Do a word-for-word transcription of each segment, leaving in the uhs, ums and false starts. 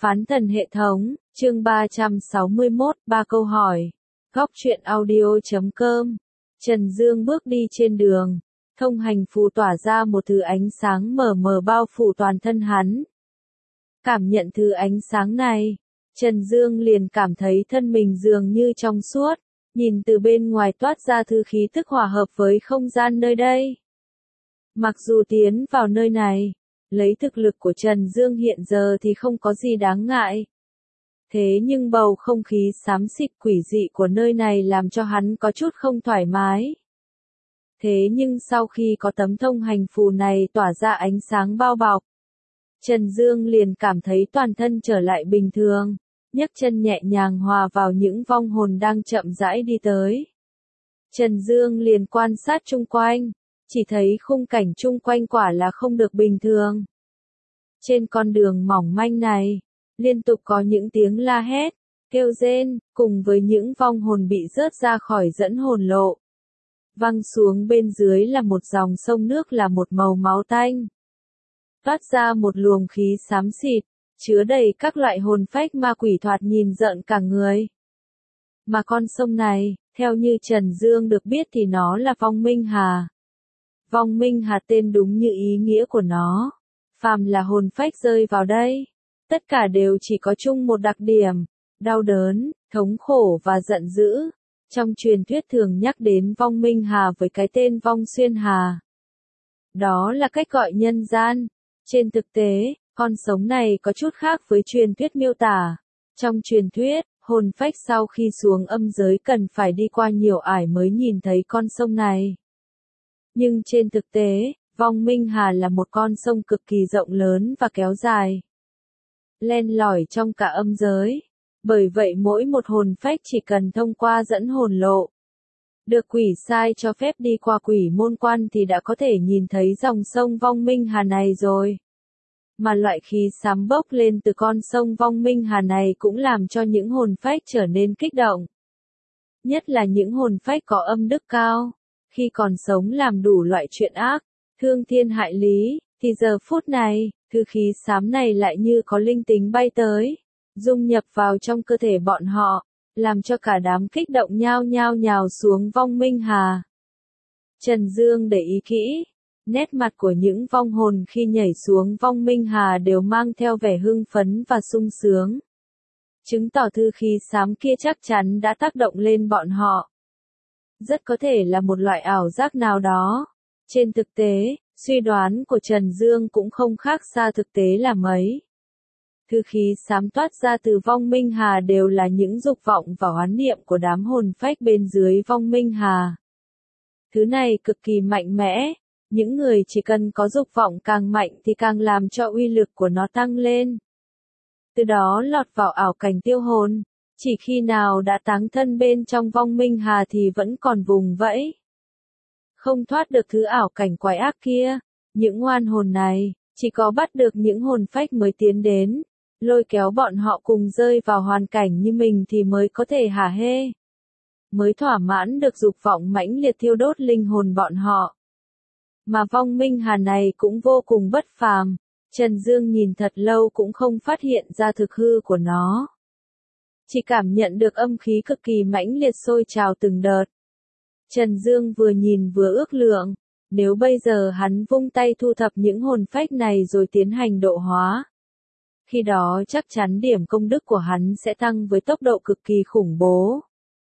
Phán thần hệ thống, chương ba trăm sáu mươi mốt, ba câu hỏi. Góc truyện audio chấm com. Trần Dương bước đi trên đường, thông hành phù tỏa ra một thứ ánh sáng mờ mờ bao phủ toàn thân hắn. Cảm nhận thứ ánh sáng này, Trần Dương liền cảm thấy thân mình dường như trong suốt, nhìn từ bên ngoài toát ra thứ khí tức hòa hợp với không gian nơi đây. Mặc dù tiến vào nơi này, lấy thực lực của Trần Dương hiện giờ thì không có gì đáng ngại. Thế nhưng bầu không khí xám xịt quỷ dị của nơi này làm cho hắn có chút không thoải mái. Thế nhưng sau khi có tấm thông hành phù này tỏa ra ánh sáng bao bọc, Trần Dương liền cảm thấy toàn thân trở lại bình thường, nhấc chân nhẹ nhàng hòa vào những vong hồn đang chậm rãi đi tới. Trần Dương liền quan sát chung quanh, chỉ thấy khung cảnh chung quanh quả là không được bình thường. Trên con đường mỏng manh này, liên tục có những tiếng la hét, kêu rên, cùng với những vong hồn bị rớt ra khỏi dẫn hồn lộ. Văng xuống bên dưới là một dòng sông nước là một màu máu tanh. Toát ra một luồng khí xám xịt, chứa đầy các loại hồn phách ma quỷ thoạt nhìn rợn cả người. Mà con sông này, theo như Trần Dương được biết thì nó là Vong Minh Hà. Vong Minh Hà tên đúng như ý nghĩa của nó. Phàm là hồn phách rơi vào đây, tất cả đều chỉ có chung một đặc điểm, đau đớn, thống khổ và giận dữ. Trong truyền thuyết thường nhắc đến Vong Minh Hà với cái tên Vong Xuyên Hà. Đó là cách gọi nhân gian. Trên thực tế, con sông này có chút khác với truyền thuyết miêu tả. Trong truyền thuyết, hồn phách sau khi xuống âm giới cần phải đi qua nhiều ải mới nhìn thấy con sông này. Nhưng trên thực tế, Vong Minh Hà là một con sông cực kỳ rộng lớn và kéo dài, len lỏi trong cả âm giới. Bởi vậy mỗi một hồn phách chỉ cần thông qua dẫn hồn lộ, được quỷ sai cho phép đi qua quỷ môn quan thì đã có thể nhìn thấy dòng sông Vong Minh Hà này rồi. Mà loại khí xám bốc lên từ con sông Vong Minh Hà này cũng làm cho những hồn phách trở nên kích động. Nhất là những hồn phách có âm đức cao, khi còn sống làm đủ loại chuyện ác, thương thiên hại lý, thì giờ phút này, thứ khí xám này lại như có linh tính bay tới, dung nhập vào trong cơ thể bọn họ, làm cho cả đám kích động nhao nhao nhào xuống Vong Minh Hà. Trần Dương để ý kỹ, nét mặt của những vong hồn khi nhảy xuống Vong Minh Hà đều mang theo vẻ hưng phấn và sung sướng. Chứng tỏ thứ khí xám kia chắc chắn đã tác động lên bọn họ. Rất có thể là một loại ảo giác nào đó. Trên thực tế, suy đoán của Trần Dương cũng không khác xa thực tế là mấy. Thứ khí xám toát ra từ Vong Minh Hà đều là những dục vọng và oán niệm của đám hồn phách bên dưới Vong Minh Hà. Thứ này cực kỳ mạnh mẽ, những người chỉ cần có dục vọng càng mạnh thì càng làm cho uy lực của nó tăng lên. Từ đó lọt vào ảo cảnh tiêu hồn, chỉ khi nào đã táng thân bên trong Vong Minh Hà thì vẫn còn vùng vẫy. Không thoát được thứ ảo cảnh quái ác kia, những oan hồn này, chỉ có bắt được những hồn phách mới tiến đến, lôi kéo bọn họ cùng rơi vào hoàn cảnh như mình thì mới có thể hả hê. Mới thỏa mãn được dục vọng mãnh liệt thiêu đốt linh hồn bọn họ. Mà Vong Minh Hà này cũng vô cùng bất phàm, Trần Dương nhìn thật lâu cũng không phát hiện ra thực hư của nó. Chỉ cảm nhận được âm khí cực kỳ mãnh liệt sôi trào từng đợt. Trần Dương vừa nhìn vừa ước lượng, nếu bây giờ hắn vung tay thu thập những hồn phách này rồi tiến hành độ hóa, khi đó chắc chắn điểm công đức của hắn sẽ tăng với tốc độ cực kỳ khủng bố.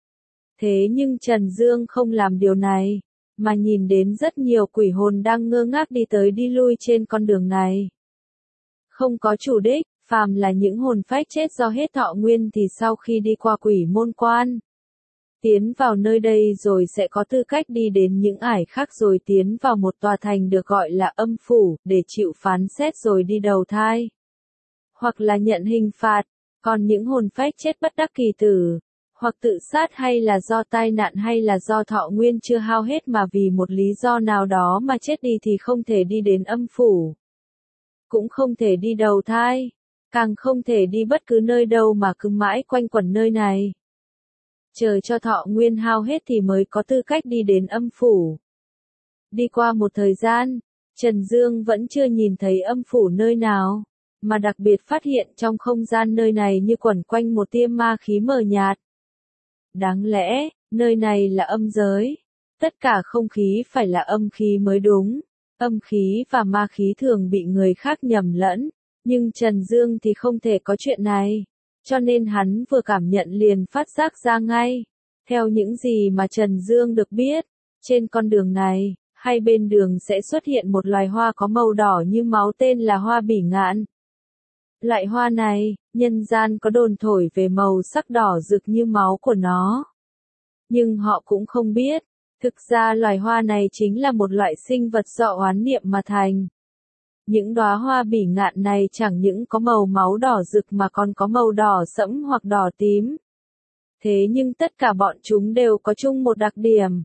Thế nhưng Trần Dương không làm điều này, mà nhìn đến rất nhiều quỷ hồn đang ngơ ngác đi tới đi lui trên con đường này. Không có chủ đích, phàm là những hồn phách chết do hết thọ nguyên thì sau khi đi qua quỷ môn quan, tiến vào nơi đây rồi sẽ có tư cách đi đến những ải khác rồi tiến vào một tòa thành được gọi là âm phủ, để chịu phán xét rồi đi đầu thai. Hoặc là nhận hình phạt, còn những hồn phách chết bất đắc kỳ tử, hoặc tự sát hay là do tai nạn hay là do thọ nguyên chưa hao hết mà vì một lý do nào đó mà chết đi thì không thể đi đến âm phủ. Cũng không thể đi đầu thai, càng không thể đi bất cứ nơi đâu mà cứ mãi quanh quẩn nơi này. Chờ cho thọ nguyên hao hết thì mới có tư cách đi đến âm phủ. Đi qua một thời gian, Trần Dương vẫn chưa nhìn thấy âm phủ nơi nào. mà đặc biệt phát hiện trong không gian nơi này như quẩn quanh một tia ma khí mờ nhạt. Đáng lẽ, nơi này là âm giới. Tất cả không khí phải là âm khí mới đúng. Âm khí và ma khí thường bị người khác nhầm lẫn, nhưng Trần Dương thì không thể có chuyện này. Cho nên hắn vừa cảm nhận liền phát giác ra ngay. Theo những gì mà Trần Dương được biết, trên con đường này, hai bên đường sẽ xuất hiện một loài hoa có màu đỏ như máu tên là hoa bỉ ngạn. Loại hoa này, nhân gian có đồn thổi về màu sắc đỏ rực như máu của nó. Nhưng họ cũng không biết, thực ra loài hoa này chính là một loại sinh vật do oán niệm mà thành. Những đóa hoa bỉ ngạn này chẳng những có màu máu đỏ rực mà còn có màu đỏ sẫm hoặc đỏ tím. Thế nhưng tất cả bọn chúng đều có chung một đặc điểm.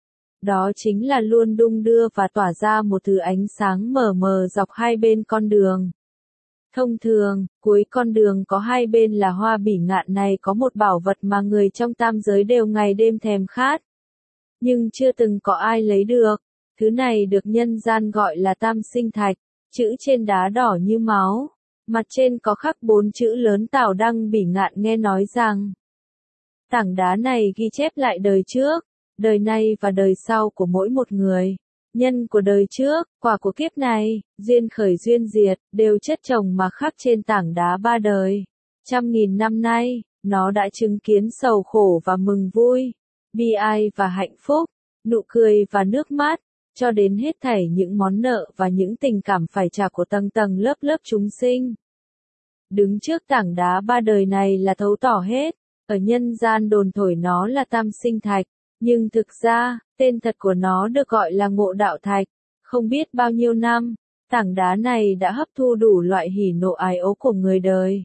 Đó chính là luôn đung đưa và tỏa ra một thứ ánh sáng mờ mờ dọc hai bên con đường. Thông thường, cuối con đường có hai bên là hoa bỉ ngạn này có một bảo vật mà người trong tam giới đều ngày đêm thèm khát. Nhưng chưa từng có ai lấy được. Thứ này được nhân gian gọi là tam sinh thạch, chữ trên đá đỏ như máu. Mặt trên có khắc bốn chữ lớn Tào Đăng Bỉ Ngạn nghe nói rằng tảng đá này ghi chép lại đời trước, đời nay và đời sau của mỗi một người. Nhân của đời trước, quả của kiếp này, duyên khởi duyên diệt, đều chất chồng mà khắc trên tảng đá ba đời. Trăm nghìn năm nay, nó đã chứng kiến sầu khổ và mừng vui, bi ai và hạnh phúc, nụ cười và nước mắt, cho đến hết thảy những món nợ và những tình cảm phải trả của tầng tầng lớp lớp chúng sinh. Đứng trước tảng đá ba đời này là thấu tỏ hết, ở nhân gian đồn thổi nó là tam sinh thạch, nhưng thực ra, tên thật của nó được gọi là ngộ đạo thạch. Không biết bao nhiêu năm, tảng đá này đã hấp thu đủ loại hỉ nộ ái ố của người đời,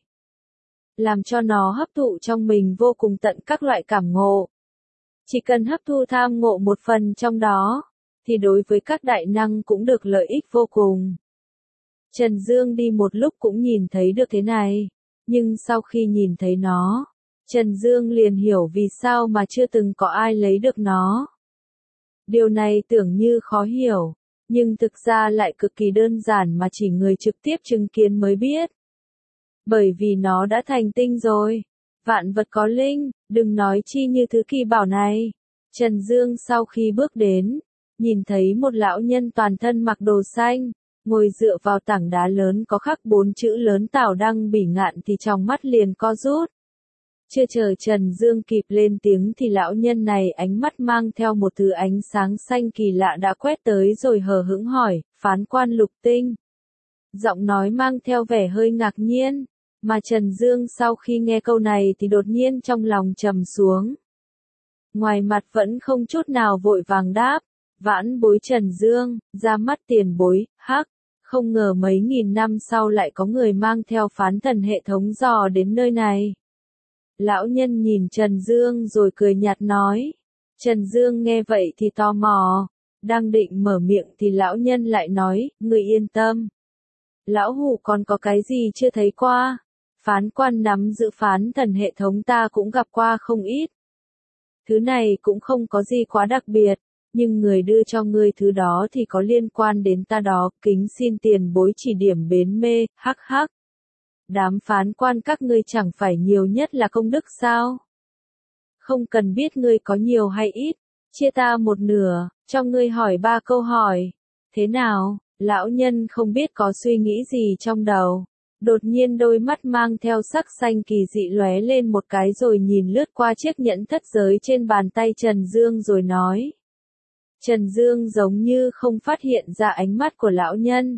làm cho nó hấp thụ trong mình vô cùng tận các loại cảm ngộ. Chỉ cần hấp thu tham ngộ một phần trong đó, thì đối với các đại năng cũng được lợi ích vô cùng. Trần Dương đi một lúc cũng nhìn thấy được thế này, nhưng sau khi nhìn thấy nó, Trần Dương liền hiểu vì sao mà chưa từng có ai lấy được nó. Điều này tưởng như khó hiểu, nhưng thực ra lại cực kỳ đơn giản mà chỉ người trực tiếp chứng kiến mới biết. Bởi vì nó đã thành tinh rồi. Vạn vật có linh, đừng nói chi như thứ kỳ bảo này. Trần Dương sau khi bước đến, nhìn thấy một lão nhân toàn thân mặc đồ xanh, ngồi dựa vào tảng đá lớn có khắc bốn chữ lớn Tào Đăng Bỉ Ngạn thì trong mắt liền co rút. Chưa chờ Trần Dương kịp lên tiếng thì lão nhân này ánh mắt mang theo một thứ ánh sáng xanh kỳ lạ đã quét tới rồi hờ hững hỏi, phán quan Lục Tinh. Giọng nói mang theo vẻ hơi ngạc nhiên, mà Trần Dương sau khi nghe câu này thì đột nhiên trong lòng trầm xuống. Ngoài mặt vẫn không chút nào vội vàng đáp, vãn bối Trần Dương, ra mắt tiền bối, hắc, không ngờ mấy nghìn năm sau lại có người mang theo phán thần hệ thống dò đến nơi này. Lão nhân nhìn Trần Dương rồi cười nhạt nói. Trần Dương nghe vậy thì tò mò, đang định mở miệng thì lão nhân lại nói, người yên tâm. Lão hủ còn có cái gì chưa thấy qua, phán quan nắm giữ phán thần hệ thống ta cũng gặp qua không ít. Thứ này cũng không có gì quá đặc biệt, nhưng người đưa cho ngươi thứ đó thì có liên quan đến ta đó, kính xin tiền bối chỉ điểm bến mê, hắc hắc. Đám phán quan các ngươi chẳng phải nhiều nhất là công đức sao? Không cần biết ngươi có nhiều hay ít, chia ta một nửa, cho ngươi hỏi ba câu hỏi. Thế nào? Lão nhân không biết có suy nghĩ gì trong đầu. Đột nhiên đôi mắt mang theo sắc xanh kỳ dị lóe lên một cái rồi nhìn lướt qua chiếc nhẫn thất giới trên bàn tay Trần Dương rồi nói. Trần Dương giống như không phát hiện ra ánh mắt của lão nhân.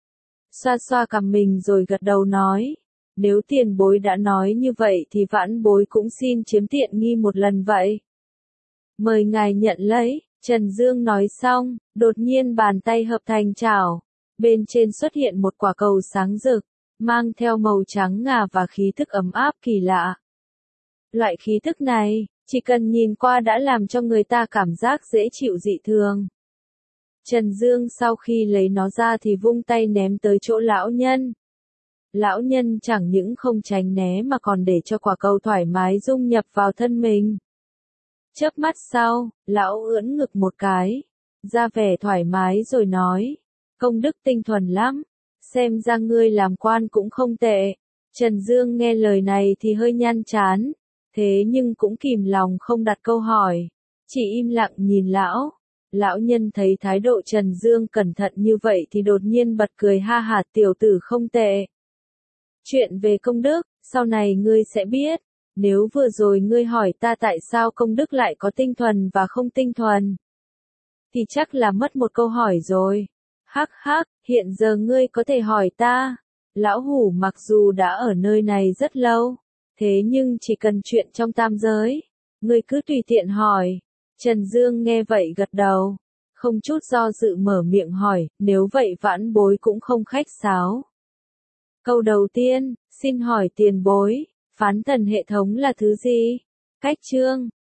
Xoa xoa cằm mình rồi gật đầu nói. Nếu tiền bối đã nói như vậy thì vãn bối cũng xin chiếm tiện nghi một lần vậy. Mời ngài nhận lấy, Trần Dương nói xong, đột nhiên bàn tay hợp thành chảo. Bên trên xuất hiện một quả cầu sáng rực, mang theo màu trắng ngà và khí thức ấm áp kỳ lạ. Loại khí thức này, chỉ cần nhìn qua đã làm cho người ta cảm giác dễ chịu dị thường. Trần Dương sau khi lấy nó ra thì vung tay ném tới chỗ lão nhân. Lão nhân chẳng những không tránh né mà còn để cho quả cầu thoải mái dung nhập vào thân mình. Chớp mắt sau, lão ưỡn ngực một cái, ra vẻ thoải mái rồi nói, công đức tinh thuần lắm, xem ra ngươi làm quan cũng không tệ. Trần Dương nghe lời này thì hơi nhăn chán, thế nhưng cũng kìm lòng không đặt câu hỏi, chỉ im lặng nhìn lão. Lão nhân thấy thái độ Trần Dương cẩn thận như vậy thì đột nhiên bật cười ha hả, tiểu tử không tệ. Chuyện về công đức, sau này ngươi sẽ biết. Nếu vừa rồi ngươi hỏi ta tại sao công đức lại có tinh thuần và không tinh thuần, thì chắc là mất một câu hỏi rồi. Hắc hắc, hiện giờ ngươi có thể hỏi ta. Lão hủ mặc dù đã ở nơi này rất lâu, thế nhưng chỉ cần chuyện trong tam giới, ngươi cứ tùy tiện hỏi. Trần Dương nghe vậy gật đầu, không chút do dự mở miệng hỏi, nếu vậy vãn bối cũng không khách sáo. Câu đầu tiên, xin hỏi tiền bối, phán thần hệ thống là thứ gì? Cách chương